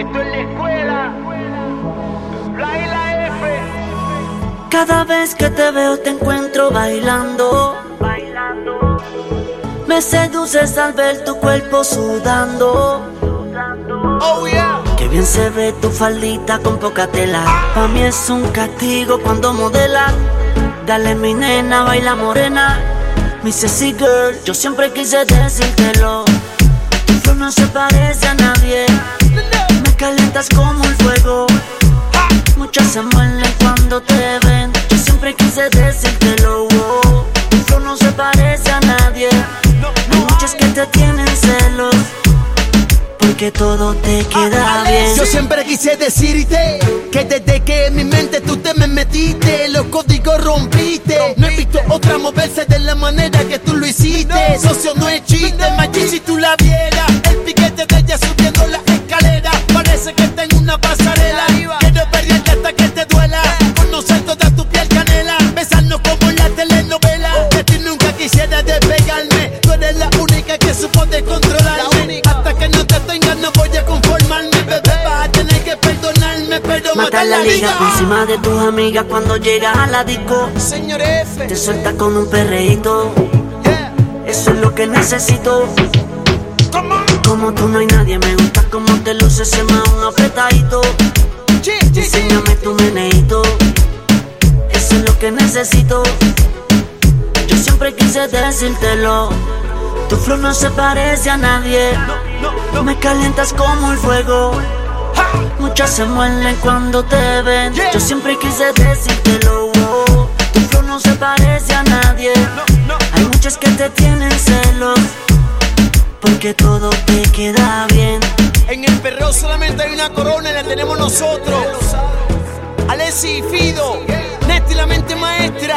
Esto es la escuela. La I, la F. Cada vez que te veo te encuentro bailando. Me seduces al ver tu cuerpo sudando. Oh yeah. Qué bien se ve tu faldita con poca tela. Pa' mí es un castigo cuando modela. Dale mi nena, baila morena. Mi sexy girl, yo siempre quise decírtelo. Tu flow no se parece a nadie. Me calientas como el fuego. Muchas se mueren cuando te ven. Yo siempre quise decírtelo. Tu flow no se parece a nadie. Hay muchas que te tienen celos porque todo te queda bien. Yo siempre quise decirte que desde que en mi mente tú te me metiste, los códigos rompiste. No he visto otra moverse de la manera que tú lo hiciste. Socio, no es chiste, machi, si tú la vieras. El piquete de ella subiendo la escalera, parece que está en una pasarela. Quiero perderte hasta que te duela, conocer toda tu piel canela, besarnos como en la telenovela. De ti nunca quisiera despegarme, tú eres la única que supo descontrolarme. Hasta que no te tenga no voy a conformarme, bebé, vas a tener que perdonarme, pero mata la liga por encima de tus amigas cuando llegas a la disco. Señor F, te sueltas con un perreíto, yeah. Eso es lo que necesito. Como tú no hay nadie, me gusta como te luces, se me un apretadito. Enséñame tu meneíto, eso es lo que necesito. Yo siempre quise decírtelo. Tu flow no se parece a nadie. Me calientas como el fuego. Muchas se mueren cuando te ven. Yo siempre quise decírtelo. Tu flow no se parece a nadie. Hay muchas que te tienen celos porque todo te queda bien. En el perreo solamente hay una corona y la tenemos nosotros. Alessi y Fido, Nesti la mente maestra.